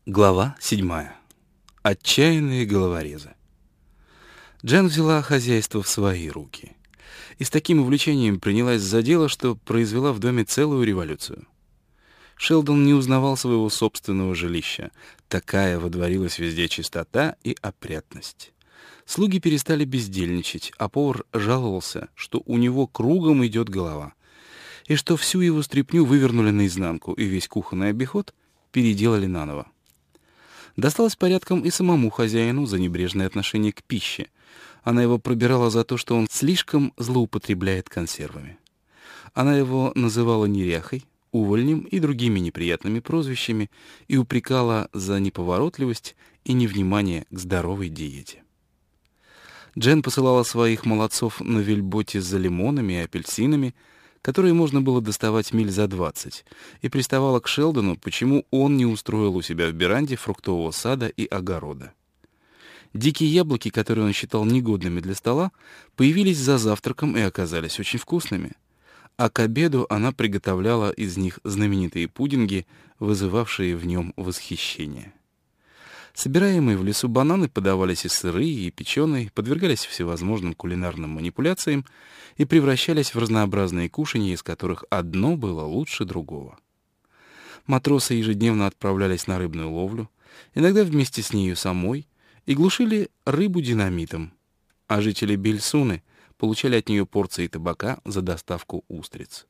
Глава 7. Отчаянные головорезы. Джен взяла хозяйство в свои руки и с таким увлечением принялась за дело, что произвела в доме целую революцию. Шелдон не узнавал своего собственного жилища. Такая водворилась везде чистота и опрятность. Слуги перестали бездельничать, а повар жаловался, что у него кругом идет голова, и что всю его стряпню вывернули наизнанку, и весь кухонный обиход переделали наново. Досталось порядком и самому хозяину за небрежное отношение к пище. Она его пробирала за то, что он слишком злоупотребляет консервами. Она его называла неряхой, увольнем и другими неприятными прозвищами и упрекала за неповоротливость и невнимание к здоровой диете. Джен посылала своих молодцов на вельботе за лимонами и апельсинами, которые можно было доставать миль за 20, и приставала к Шелдону, почему он не устроил у себя в веранде фруктового сада и огорода. Дикие яблоки, которые он считал негодными для стола, появились за завтраком и оказались очень вкусными, а к обеду она приготовляла из них знаменитые пудинги, вызывавшие в нем восхищение. Собираемые в лесу бананы подавались и сырые, и печеные, подвергались всевозможным кулинарным манипуляциям и превращались в разнообразные кушанья, из которых одно было лучше другого. Матросы ежедневно отправлялись на рыбную ловлю, иногда вместе с нею самой, и глушили рыбу динамитом, а жители Бельсуны получали от нее порции табака за доставку устриц.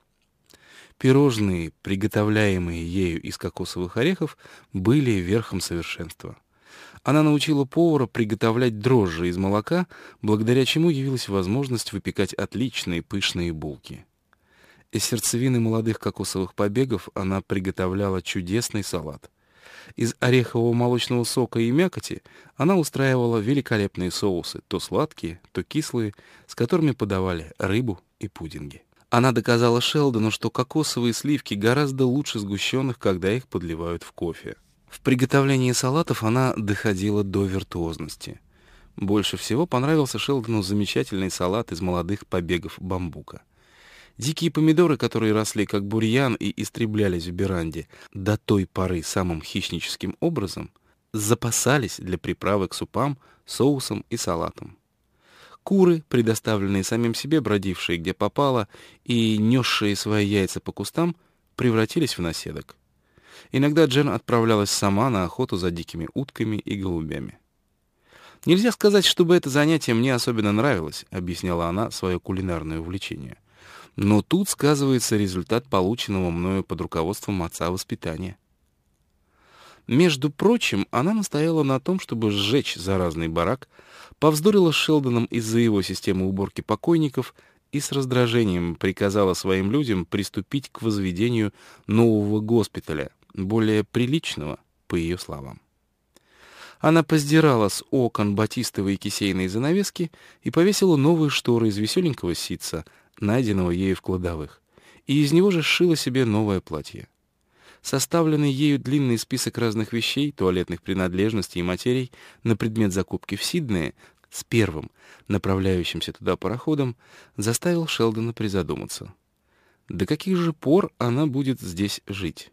Пирожные, приготовляемые ею из кокосовых орехов, были верхом совершенства. Она научила повара приготовлять дрожжи из молока, благодаря чему явилась возможность выпекать отличные пышные булки. Из сердцевины молодых кокосовых побегов она приготовляла чудесный салат. Из орехового молочного сока и мякоти она устраивала великолепные соусы, то сладкие, то кислые, с которыми подавали рыбу и пудинги. Она доказала Шелдону, что кокосовые сливки гораздо лучше сгущенных, когда их подливают в кофе. В приготовлении салатов она доходила до виртуозности. Больше всего понравился Шелдону замечательный салат из молодых побегов бамбука. Дикие помидоры, которые росли как бурьян и истреблялись в веранде до той поры самым хищническим образом, запасались для приправы к супам, соусам и салатам. Куры, предоставленные самим себе, бродившие где попало и несшие свои яйца по кустам, превратились в наседок. Иногда Джен отправлялась сама на охоту за дикими утками и голубями. «Нельзя сказать, чтобы это занятие мне особенно нравилось», — объясняла она свое кулинарное увлечение. «Но тут сказывается результат полученного мною под руководством отца воспитания». Между прочим, она настояла на том, чтобы сжечь заразный барак, повздорила с Шелдоном из-за его системы уборки покойников и с раздражением приказала своим людям приступить к возведению нового госпиталя, более приличного, по ее словам. Она поздирала с окон батистовые кисейные занавески и повесила новые шторы из веселенького ситца, найденного ею в кладовых, и из него же сшила себе новое платье. Составленный ею длинный список разных вещей, туалетных принадлежностей и материй на предмет закупки в Сиднее с первым направляющимся туда пароходом заставил Шелдона призадуматься. До каких же пор она будет здесь жить?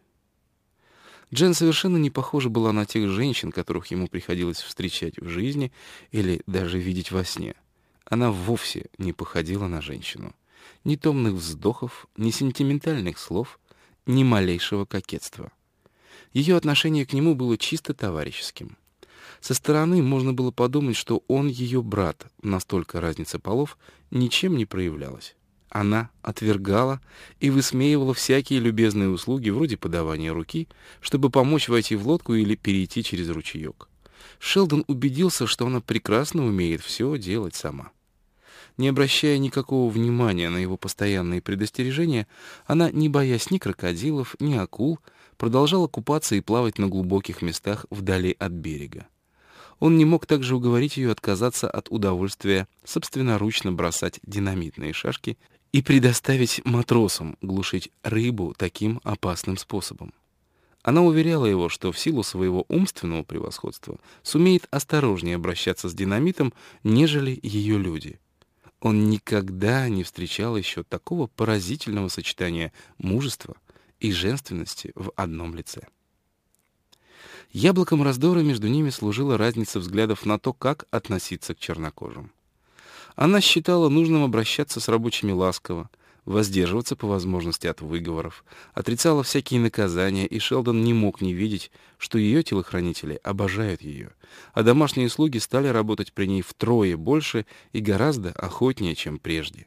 Джен совершенно не похожа была на тех женщин, которых ему приходилось встречать в жизни или даже видеть во сне. Она вовсе не походила на женщину. Ни томных вздохов, ни сентиментальных слов, ни малейшего кокетства. Ее отношение к нему было чисто товарищеским. Со стороны можно было подумать, что он ее брат, настолько разница полов ничем не проявлялась. Она отвергала и высмеивала всякие любезные услуги вроде подавания руки, чтобы помочь войти в лодку или перейти через ручеек. Шелдон убедился, что она прекрасно умеет все делать сама. Не обращая никакого внимания на его постоянные предостережения, она, не боясь ни крокодилов, ни акул, продолжала купаться и плавать на глубоких местах вдали от берега. Он не мог также уговорить ее отказаться от удовольствия собственноручно бросать динамитные шашки и предоставить матросам глушить рыбу таким опасным способом. Она уверяла его, что в силу своего умственного превосходства сумеет осторожнее обращаться с динамитом, нежели ее люди. Он никогда не встречал еще такого поразительного сочетания мужества и женственности в одном лице. Яблоком раздора между ними служила разница взглядов на то, как относиться к чернокожим. Она считала нужным обращаться с рабочими ласково, воздерживаться по возможности от выговоров, отрицала всякие наказания, и Шелдон не мог не видеть, что ее телохранители обожают ее, а домашние слуги стали работать при ней втрое больше и гораздо охотнее, чем прежде.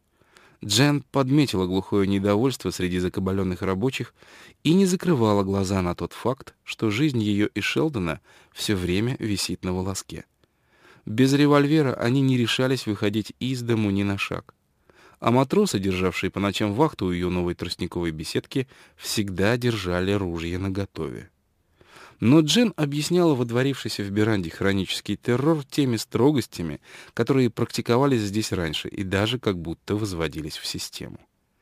Джен подметила глухое недовольство среди закабаленных рабочих и не закрывала глаза на тот факт, что жизнь ее и Шелдона все время висит на волоске. Без револьвера они не решались выходить из дому ни на шаг. А матросы, державшие по ночам вахту у ее новой тростниковой беседки, всегда держали ружья наготове. Но Джен объясняла водворившийся в Беранде хронический террор теми строгостями, которые практиковались здесь раньше и даже как будто возводились в систему.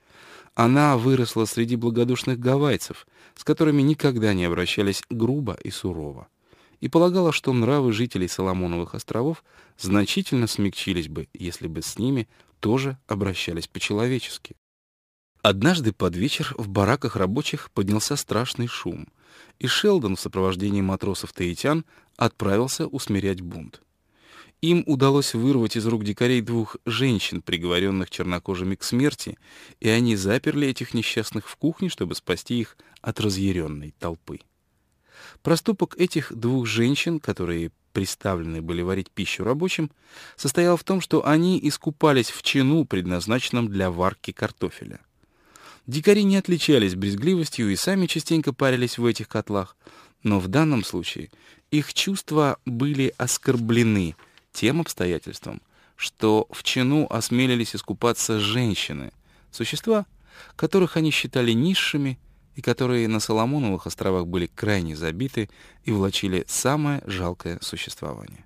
Она выросла среди благодушных гавайцев, с которыми никогда не обращались грубо и сурово, и полагала, что нравы жителей Соломоновых островов значительно смягчились бы, если бы с ними тоже обращались по-человечески. Однажды под вечер в бараках рабочих поднялся страшный шум, и Шелдон в сопровождении матросов-таитян отправился усмирять бунт. Им удалось вырвать из рук дикарей 2 женщин, приговоренных чернокожими к смерти, и они заперли этих несчастных в кухне, чтобы спасти их от разъяренной толпы. Проступок этих 2 женщин, которые приставлены были варить пищу рабочим, состоял в том, что они искупались в чину, предназначенном для варки картофеля. Дикари не отличались брезгливостью и сами частенько парились в этих котлах, но в данном случае их чувства были оскорблены тем обстоятельством, что в чину осмелились искупаться женщины, существа, которых они считали низшими и которые на Соломоновых островах были крайне забиты и влачили самое жалкое существование.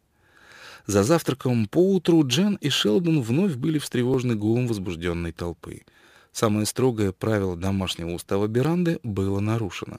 За завтраком поутру Джен и Шелдон вновь были встревожены гулом возбужденной толпы. Самое строгое правило домашнего устава Беранды было нарушено.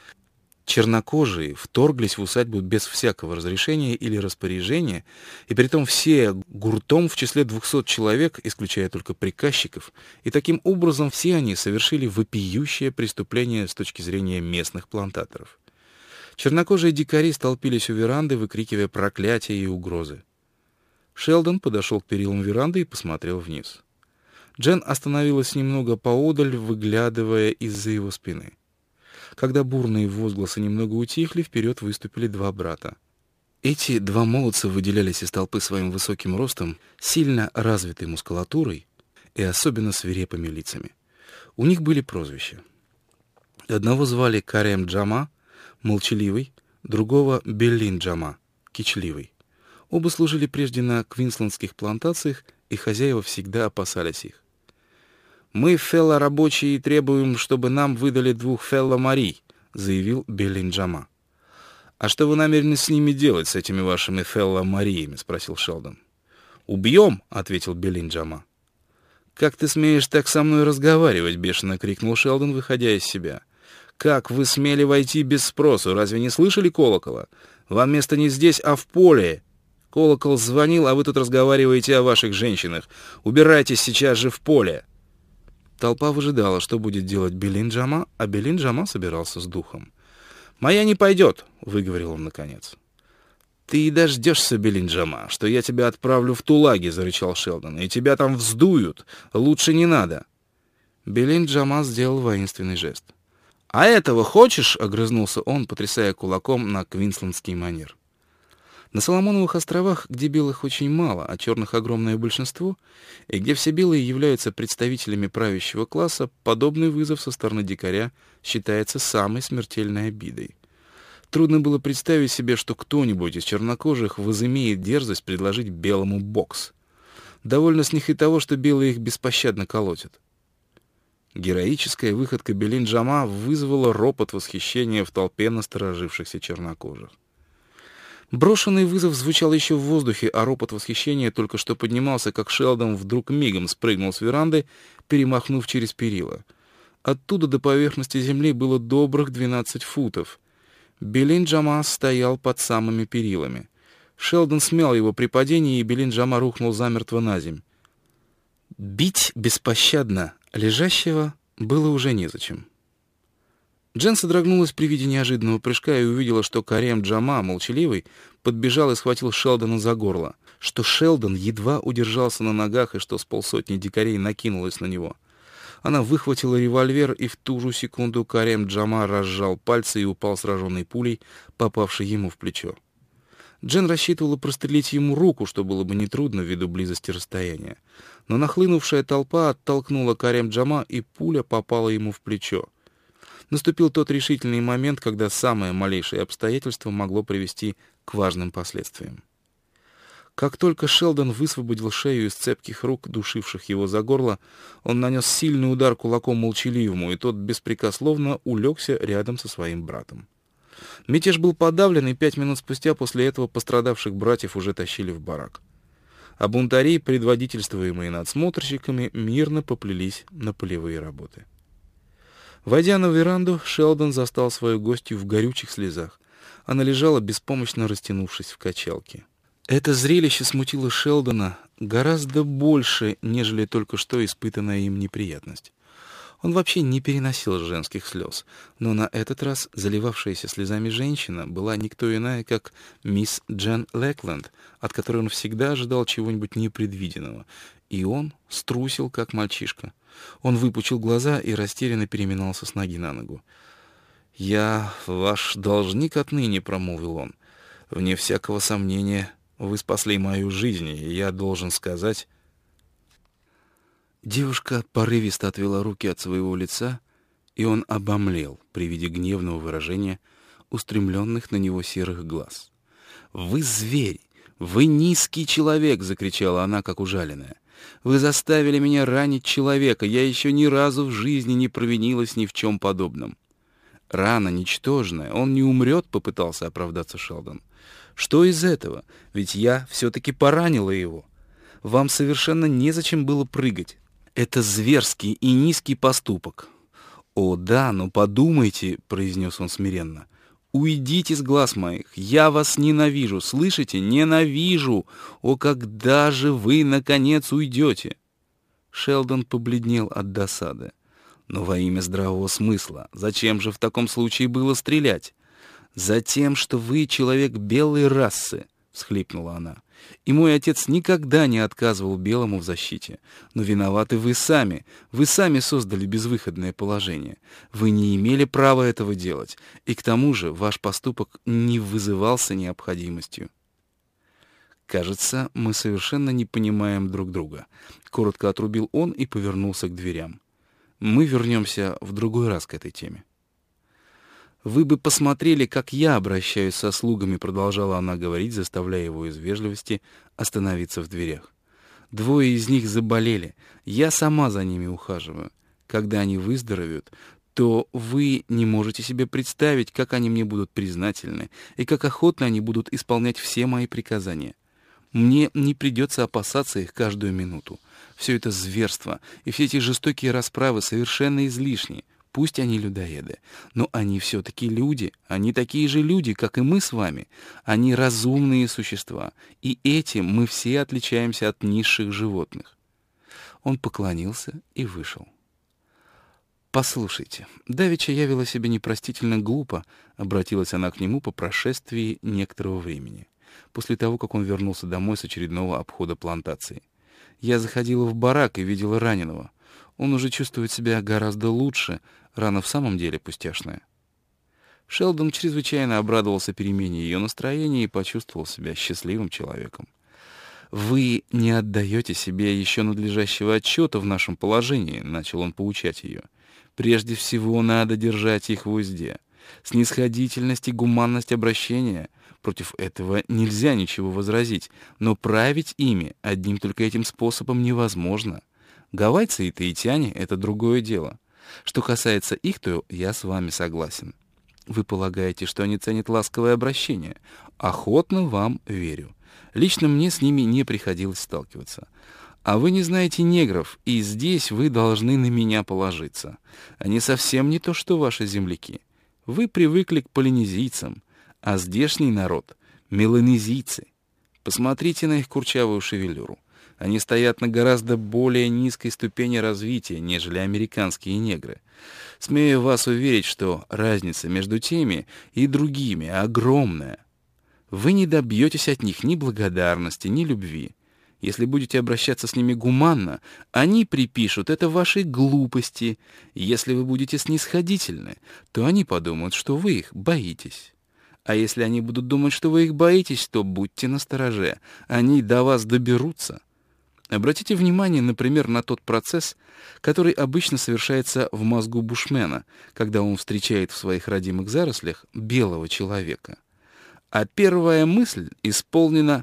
Чернокожие вторглись в усадьбу без всякого разрешения или распоряжения, и притом все гуртом в числе 200 человек, исключая только приказчиков, и таким образом все они совершили вопиющее преступление с точки зрения местных плантаторов. Чернокожие дикари столпились у веранды, выкрикивая проклятия и угрозы. Шелдон подошел к перилам веранды и посмотрел вниз. Джен остановилась немного поодаль, выглядывая из-за его спины. Когда бурные возгласы немного утихли, вперед выступили 2 брата. Эти 2 молодца выделялись из толпы своим высоким ростом, сильно развитой мускулатурой и особенно свирепыми лицами. У них были прозвища. Одного звали Карем Джама, молчаливый, другого Беллин Джама, кичливый. Оба служили прежде на квинслендских плантациях, и хозяева всегда опасались их. «Мы, фелло-рабочие, требуем, чтобы нам выдали 2 фелло-марий», — заявил Беллин Джама. «А что вы намерены с ними делать, с этими вашими фелло-мариями?» — спросил Шелдон. «Убьем», — ответил Беллин Джама. «Как ты смеешь так со мной разговаривать?» — бешено крикнул Шелдон, выходя из себя. «Как вы смели войти без спросу? Разве не слышали колокола? Вам место не здесь, а в поле. Колокол звонил, а вы тут разговариваете о ваших женщинах. Убирайтесь сейчас же в поле». Толпа выжидала, что будет делать Беллин Джама, а Беллин Джама собирался с духом. «Моя не пойдет», — выговорил он наконец. «Ты и дождешься, Беллин Джама, что я тебя отправлю в Тулаги», — зарычал Шелдон, — «и тебя там вздуют. Лучше не надо». Беллин Джама сделал воинственный жест. «А этого хочешь?» — огрызнулся он, потрясая кулаком на квинслендский манер. На Соломоновых островах, где белых очень мало, а черных огромное большинство, и где все белые являются представителями правящего класса, подобный вызов со стороны дикаря считается самой смертельной обидой. Трудно было представить себе, что кто-нибудь из чернокожих возымеет дерзость предложить белому бокс. Довольно с них и того, что белые их беспощадно колотят. Героическая выходка Беллин Джама вызвала ропот восхищения в толпе насторожившихся чернокожих. Брошенный вызов звучал еще в воздухе, а ропот восхищения только что поднимался, как Шелдон вдруг мигом спрыгнул с веранды, перемахнув через перила. Оттуда до поверхности земли было добрых 12 футов. Беллин Джама стоял под самыми перилами. Шелдон смял его при падении, и Беллин Джама рухнул замертво на земь. Бить беспощадно лежащего было уже незачем. Джен содрогнулась при виде неожиданного прыжка и увидела, что Карем Джама, молчаливый, подбежал и схватил Шелдона за горло, что Шелдон едва удержался на ногах и что с полсотни дикарей накинулось на него. Она выхватила револьвер, и в ту же секунду Карем Джама разжал пальцы и упал сраженной пулей, попавшей ему в плечо. Джен рассчитывала прострелить ему руку, что было бы нетрудно ввиду близости расстояния. Но нахлынувшая толпа оттолкнула Карем Джама, и пуля попала ему в плечо. Наступил тот решительный момент, когда самое малейшее обстоятельство могло привести к важным последствиям. Как только Шелдон высвободил шею из цепких рук, душивших его за горло, он нанес сильный удар кулаком молчаливому, и тот беспрекословно улегся рядом со своим братом. Мятеж был подавлен, и 5 минут спустя после этого пострадавших братьев уже тащили в барак. А бунтари, предводительствуемые надсмотрщиками, мирно поплелись на полевые работы. Войдя на веранду, Шелдон застал свою гостью в горючих слезах. Она лежала, беспомощно растянувшись в качалке. Это зрелище смутило Шелдона гораздо больше, нежели только что испытанная им неприятность. Он вообще не переносил женских слез, но на этот раз заливавшаяся слезами женщина была никто иная, как мисс Джен Лэкленд, от которой он всегда ожидал чего-нибудь непредвиденного, и он струсил, как мальчишка. Он выпучил глаза и растерянно переминался с ноги на ногу. «Я ваш должник отныне», — промолвил он. «Вне всякого сомнения, вы спасли мою жизнь, и я должен сказать...» Девушка порывисто отвела руки от своего лица, и он обомлел при виде гневного выражения устремленных на него серых глаз. «Вы зверь! Вы низкий человек!» — закричала она, как ужаленная. «Вы заставили меня ранить человека! Я еще ни разу в жизни не провинилась ни в чем подобном!» «Рана ничтожная, он не умрет», — попытался оправдаться Шелдон. «Что из этого? Ведь я все-таки поранила его. Вам совершенно незачем было прыгать. Это зверский и низкий поступок». «О, да, но подумайте», — произнес он смиренно. «Уйдите с глаз моих. Я вас ненавижу. Слышите? Ненавижу. О, когда же вы, наконец, уйдете?» Шелдон побледнел от досады. «Но во имя здравого смысла, зачем же в таком случае было стрелять?» «Затем, что вы человек белой расы», — всхлипнула она. «И мой отец никогда не отказывал белому в защите. Но виноваты вы сами. Вы сами создали безвыходное положение. Вы не имели права этого делать. И к тому же ваш поступок не вызывался необходимостью». «Кажется, мы совершенно не понимаем друг друга», — коротко отрубил он и повернулся к дверям. «Мы вернемся в другой раз к этой теме». «Вы бы посмотрели, как я обращаюсь со слугами», — продолжала она говорить, заставляя его из вежливости остановиться в дверях. «Двое из них заболели. Я сама за ними ухаживаю. Когда они выздоровеют, то вы не можете себе представить, как они мне будут признательны и как охотно они будут исполнять все мои приказания. Мне не придется опасаться их каждую минуту. Все это зверство и все эти жестокие расправы совершенно излишни. Пусть они людоеды, но они все-таки люди. Они такие же люди, как и мы с вами. Они разумные существа, и этим мы все отличаемся от низших животных». Он поклонился и вышел. «Послушайте, давеча я вела себя непростительно глупо», — обратилась она к нему по прошествии некоторого времени, после того, как он вернулся домой с очередного обхода плантации. «Я заходила в барак и видела раненого. Он уже чувствует себя гораздо лучше, рана в самом деле пустяшная». Шелдон чрезвычайно обрадовался перемене ее настроения и почувствовал себя счастливым человеком. «Вы не отдаете себе еще надлежащего отчета в нашем положении», — начал он поучать ее. «Прежде всего надо держать их в узде. Снисходительность и гуманность обращения — против этого нельзя ничего возразить, но править ими одним только этим способом невозможно. Гавайцы и таитяне — это другое дело. Что касается их, то я с вами согласен. Вы полагаете, что они ценят ласковое обращение? Охотно вам верю. Лично мне с ними не приходилось сталкиваться. А вы не знаете негров, и здесь вы должны на меня положиться. Они совсем не то, что ваши земляки. Вы привыкли к полинезийцам, а здешний народ — меланезийцы. Посмотрите на их курчавую шевелюру. Они стоят на гораздо более низкой ступени развития, нежели американские негры. Смею вас уверить, что разница между теми и другими огромная. Вы не добьетесь от них ни благодарности, ни любви. Если будете обращаться с ними гуманно, они припишут это вашей глупости. Если вы будете снисходительны, то они подумают, что вы их боитесь. А если они будут думать, что вы их боитесь, то будьте настороже. Они до вас доберутся. Обратите внимание, например, на тот процесс, который обычно совершается в мозгу бушмена, когда он встречает в своих родимых зарослях белого человека. А первая мысль исполнена...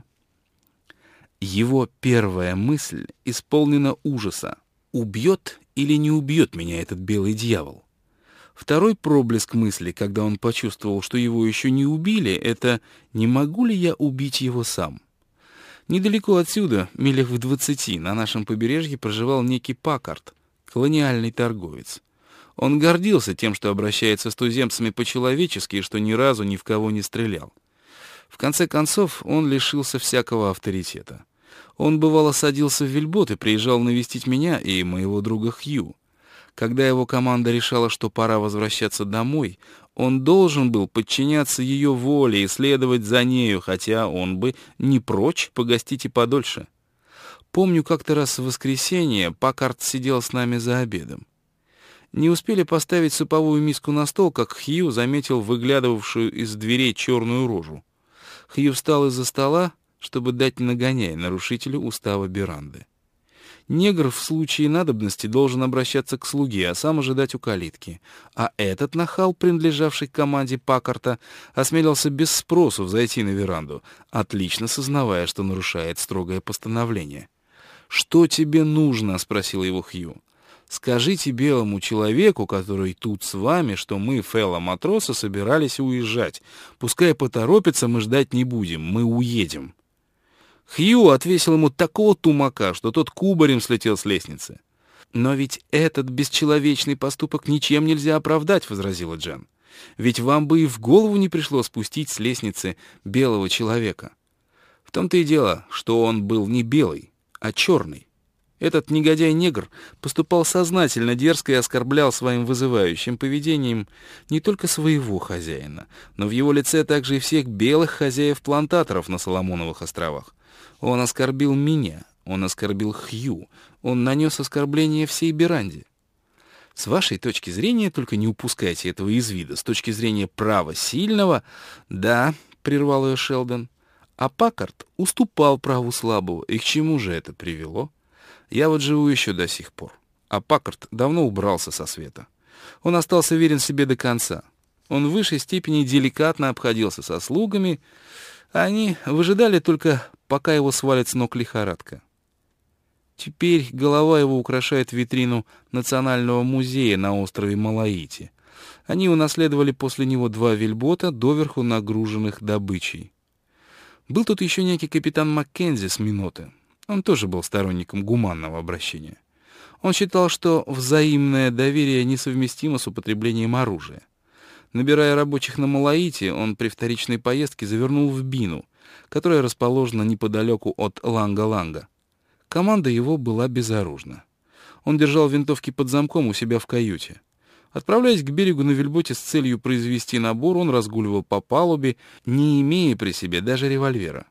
Его первая мысль исполнена ужаса. Убьет или не убьет меня этот белый дьявол? Второй проблеск мысли, когда он почувствовал, что его еще не убили, это «не могу ли я убить его сам?». Недалеко отсюда, милях в 20, на нашем побережье проживал некий Паккарт, колониальный торговец. Он гордился тем, что обращается с туземцами по-человечески и что ни разу ни в кого не стрелял. В конце концов, он лишился всякого авторитета. Он, бывало, садился в вельбот и приезжал навестить меня и моего друга Хью. Когда его команда решала, что пора возвращаться домой, он должен был подчиняться ее воле и следовать за нею, хотя он бы не прочь погостить и подольше. Помню, как-то раз в воскресенье Паккарт сидел с нами за обедом. Не успели поставить суповую миску на стол, как Хью заметил выглядывавшую из дверей черную рожу. Хью встал из-за стола, чтобы дать нагоняй нарушителю устава Беранды. Негр в случае надобности должен обращаться к слуге, а сам ожидать у калитки. А этот нахал, принадлежавший к команде Паккарта, осмелился без спросу взойти на веранду, отлично сознавая, что нарушает строгое постановление. «Что тебе нужно?» — спросил его Хью. «Скажите белому человеку, который тут с вами, что мы, фелло-матросы, собирались уезжать. Пускай поторопится, мы ждать не будем, мы уедем». Хью отвесил ему такого тумака, что тот кубарем слетел с лестницы. «Но ведь этот бесчеловечный поступок ничем нельзя оправдать», — возразила Джен. «Ведь вам бы и в голову не пришло спустить с лестницы белого человека. В том-то и дело, что он был не белый, а черный. Этот негодяй-негр поступал сознательно, дерзко и оскорблял своим вызывающим поведением не только своего хозяина, но в его лице также и всех белых хозяев-плантаторов на Соломоновых островах. Он оскорбил меня, он оскорбил Хью, он нанес оскорбление всей Беранде. С вашей точки зрения, только не упускайте этого из вида, с точки зрения права сильного, да, — прервал ее Шелдон, — а Паккарт уступал праву слабого, и к чему же это привело? Я вот живу еще до сих пор, а Паккарт давно убрался со света. Он остался верен себе до конца. Он в высшей степени деликатно обходился со слугами, а они выжидали только, пока его свалит с ног лихорадка. Теперь голова его украшает витрину Национального музея на острове Малаити. Они унаследовали после него 2 вельбота, доверху нагруженных добычей. Был тут еще некий капитан Маккензи с Миноты. Он тоже был сторонником гуманного обращения. Он считал, что взаимное доверие несовместимо с употреблением оружия. Набирая рабочих на Малаити, он при вторичной поездке завернул в Бину, которая расположена неподалеку от Ланга-Ланга. Команда его была безоружна. Он держал винтовки под замком у себя в каюте. Отправляясь к берегу на вельботе с целью произвести набор, он разгуливал по палубе, не имея при себе даже револьвера.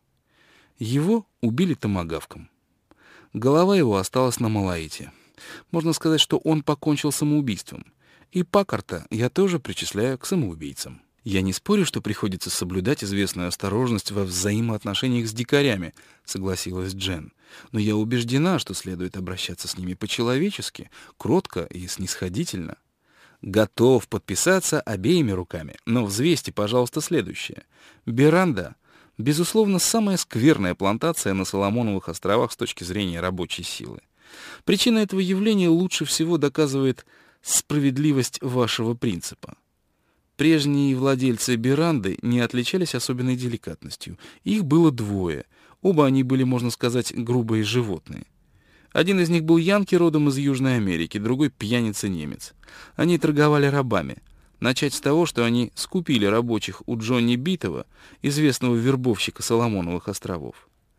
Его убили томагавком. Голова его осталась на Малаити. Можно сказать, что он покончил самоубийством. И Паккарта я тоже причисляю к самоубийцам. Я не спорю, что приходится соблюдать известную осторожность во взаимоотношениях с дикарями, согласилась Джен. Но я убеждена, что следует обращаться с ними по-человечески, кротко и снисходительно. Готов подписаться обеими руками, но взвесьте, пожалуйста, следующее. Беранда — безусловно, самая скверная плантация на Соломоновых островах с точки зрения рабочей силы. Причина этого явления лучше всего доказывает справедливость вашего принципа. Прежние владельцы Беранды не отличались особенной деликатностью. Их было 2. Оба они были, можно сказать, грубые животные. Один из них был янки родом из Южной Америки, другой — пьяница-немец. Они торговали рабами. Начать с того, что они скупили рабочих у Джонни Битова, известного вербовщика Соломоновых островов.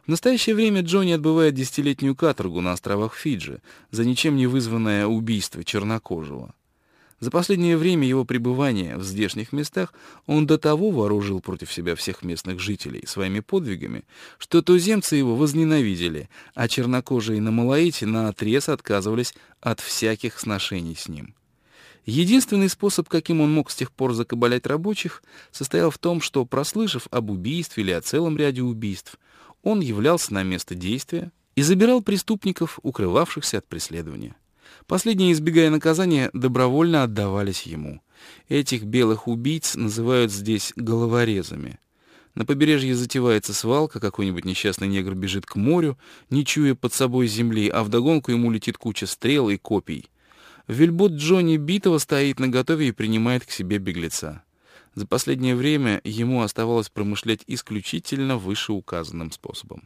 В настоящее время Джонни отбывает 10-летнюю каторгу на островах Фиджи за ничем не вызванное убийство чернокожего. За последнее время его пребывания в здешних местах он до того вооружил против себя всех местных жителей своими подвигами, что туземцы его возненавидели, а чернокожие на Малаите наотрез отказывались от всяких сношений с ним. Единственный способ, каким он мог с тех пор закабалять рабочих, состоял в том, что, прослышав об убийстве или о целом ряде убийств, он являлся на место действия и забирал преступников, укрывавшихся от преследования. Последние, избегая наказания, добровольно отдавались ему. Этих белых убийц называют здесь головорезами. На побережье затевается свалка, какой-нибудь несчастный негр бежит к морю, не чуя под собой земли, а вдогонку ему летит куча стрел и копий. Вельбот Джонни битого стоит наготове и принимает к себе беглеца. За последнее время ему оставалось промышлять исключительно вышеуказанным способом.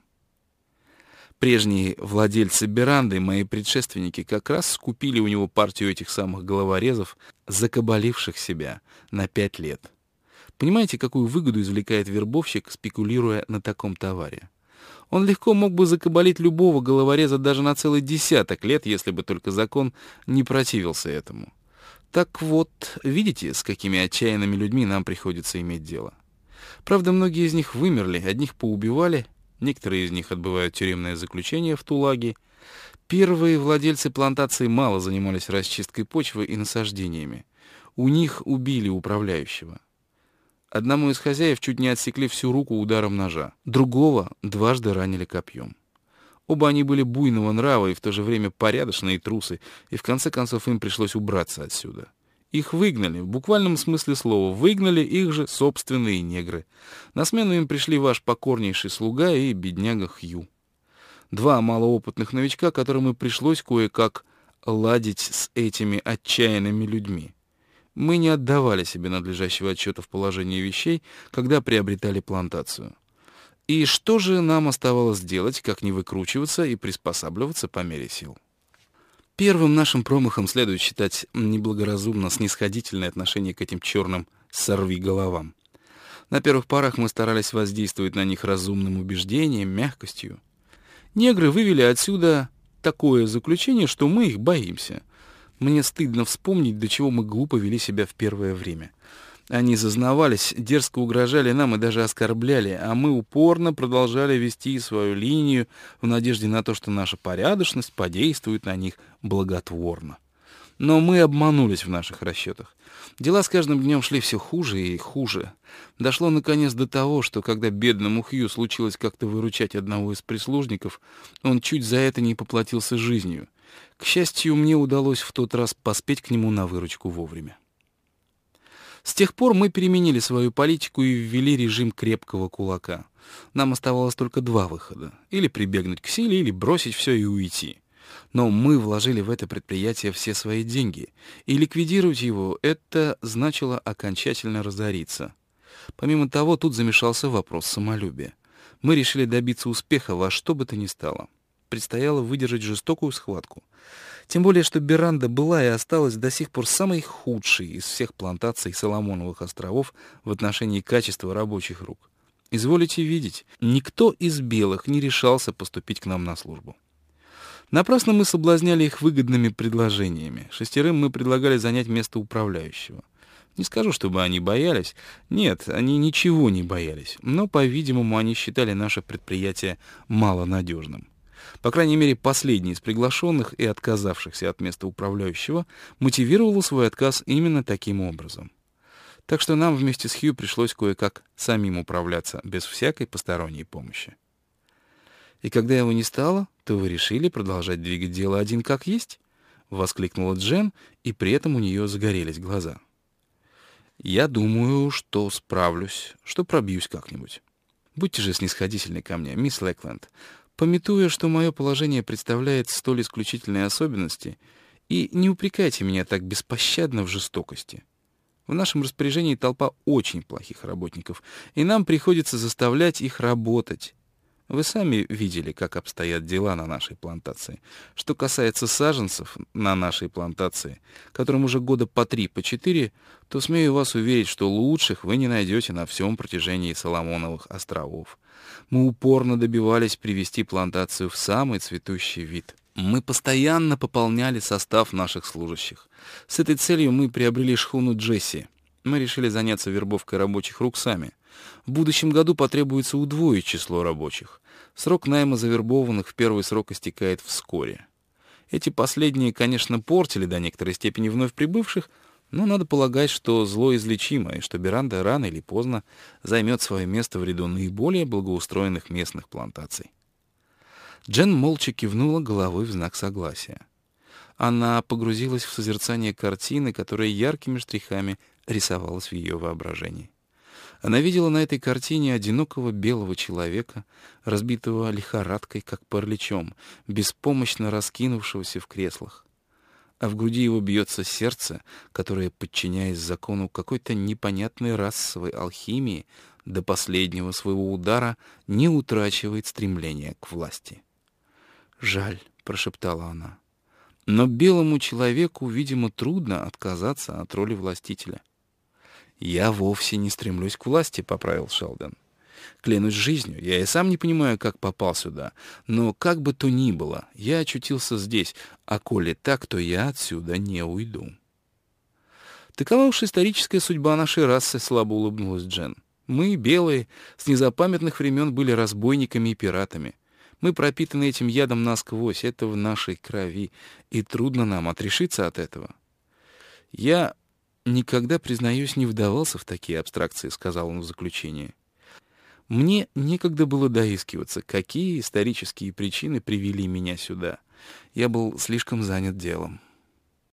Прежние владельцы Беранды, мои предшественники, как раз скупили у него партию этих самых головорезов, закабаливших себя на 5 лет. Понимаете, какую выгоду извлекает вербовщик, спекулируя на таком товаре? Он легко мог бы закабалить любого головореза даже на целый 10 лет, если бы только закон не противился этому. Так вот, видите, с какими отчаянными людьми нам приходится иметь дело. Правда, многие из них вымерли, одних поубивали, некоторые из них отбывают тюремное заключение в Тулаге. Первые владельцы плантаций мало занимались расчисткой почвы и насаждениями. У них убили управляющего. Одному из хозяев чуть не отсекли всю руку ударом ножа, другого дважды ранили копьем. Оба они были буйного нрава и в то же время порядочные трусы, и в конце концов им пришлось убраться отсюда. Их выгнали, в буквальном смысле слова, выгнали их же собственные негры. На смену им пришли ваш покорнейший слуга и бедняга Хью. 2 малоопытных новичка, которым и пришлось кое-как ладить с этими отчаянными людьми. Мы не отдавали себе надлежащего отчета в положении вещей, когда приобретали плантацию. И что же нам оставалось делать, как не выкручиваться и приспосабливаться по мере сил? Первым нашим промахом следует считать неблагоразумно снисходительное отношение к этим черным сорвиголовам. На первых порах мы старались воздействовать на них разумным убеждением, мягкостью. Негры вывели отсюда такое заключение, что мы их боимся. Мне стыдно вспомнить, до чего мы глупо вели себя в первое время. Они зазнавались, дерзко угрожали нам и даже оскорбляли, а мы упорно продолжали вести свою линию в надежде на то, что наша порядочность подействует на них благотворно. Но мы обманулись в наших расчетах. Дела с каждым днем шли все хуже и хуже. Дошло, наконец, до того, что когда бедному Хью случилось как-то выручать одного из прислужников, он чуть за это не поплатился жизнью. К счастью, мне удалось в тот раз поспеть к нему на выручку вовремя. С тех пор мы переменили свою политику и ввели режим крепкого кулака. Нам оставалось только 2 выхода. Или прибегнуть к силе, или бросить все и уйти. Но мы вложили в это предприятие все свои деньги, и ликвидировать его — это значило окончательно разориться. Помимо того, тут замешался вопрос самолюбия. Мы решили добиться успеха во что бы то ни стало. Предстояло выдержать жестокую схватку. Тем более, что Беранда была и осталась до сих пор самой худшей из всех плантаций Соломоновых островов в отношении качества рабочих рук. Изволите видеть, никто из белых не решался поступить к нам на службу. Напрасно мы соблазняли их выгодными предложениями. 6 мы предлагали занять место управляющего. Не скажу, чтобы они боялись. Нет, они ничего не боялись. Но, по-видимому, они считали наше предприятие малонадежным. По крайней мере, последний из приглашенных и отказавшихся от места управляющего мотивировал свой отказ именно таким образом. Так что нам вместе с Хью пришлось кое-как самим управляться, без всякой посторонней помощи. «И когда его не стало, то вы решили продолжать двигать дело один как есть?» — воскликнула Джен, и при этом у нее загорелись глаза. «Я думаю, что справлюсь, что пробьюсь как-нибудь. Будьте же снисходительны ко мне, мисс Лэкленд. Памятуя, что мое положение представляет столь исключительные особенности, и не упрекайте меня так беспощадно в жестокости. В нашем распоряжении толпа очень плохих работников, и нам приходится заставлять их работать. Вы сами видели, как обстоят дела на нашей плантации. Что касается саженцев на нашей плантации, которым уже года по 3, по 4, то смею вас уверить, что лучших вы не найдете на всем протяжении Соломоновых островов. Мы упорно добивались привести плантацию в самый цветущий вид. Мы постоянно пополняли состав наших служащих. С этой целью мы приобрели шхуну «Джесси». Мы решили заняться вербовкой рабочих рук сами. В будущем году потребуется удвоить число рабочих. Срок найма завербованных в первый срок истекает вскоре. Эти последние, конечно, портили до некоторой степени вновь прибывших, но надо полагать, что зло излечимо, и что Миранда рано или поздно займет свое место в ряду наиболее благоустроенных местных плантаций. Джен молча кивнула головой в знак согласия. Она погрузилась в созерцание картины, которая яркими штрихами рисовалась в ее воображении. Она видела на этой картине одинокого белого человека, разбитого лихорадкой, как параличом, беспомощно раскинувшегося в креслах. А в груди его бьется сердце, которое, подчиняясь закону какой-то непонятной расовой алхимии, до последнего своего удара не утрачивает стремление к власти. «Жаль», — прошептала она. «Но белому человеку, видимо, трудно отказаться от роли властителя». «Я вовсе не стремлюсь к власти», — поправил Шелдон. «Клянусь жизнью, я и сам не понимаю, как попал сюда. Но как бы то ни было, я очутился здесь, а коли так, то я отсюда не уйду». «Такова уж историческая судьба нашей расы», — слабо улыбнулась Джен. «Мы, белые, с незапамятных времен были разбойниками и пиратами. Мы пропитаны этим ядом насквозь, это в нашей крови, и трудно нам отрешиться от этого». «Я никогда, признаюсь, не вдавался в такие абстракции», — сказал он в заключение. «Мне некогда было доискиваться, какие исторические причины привели меня сюда. Я был слишком занят делом».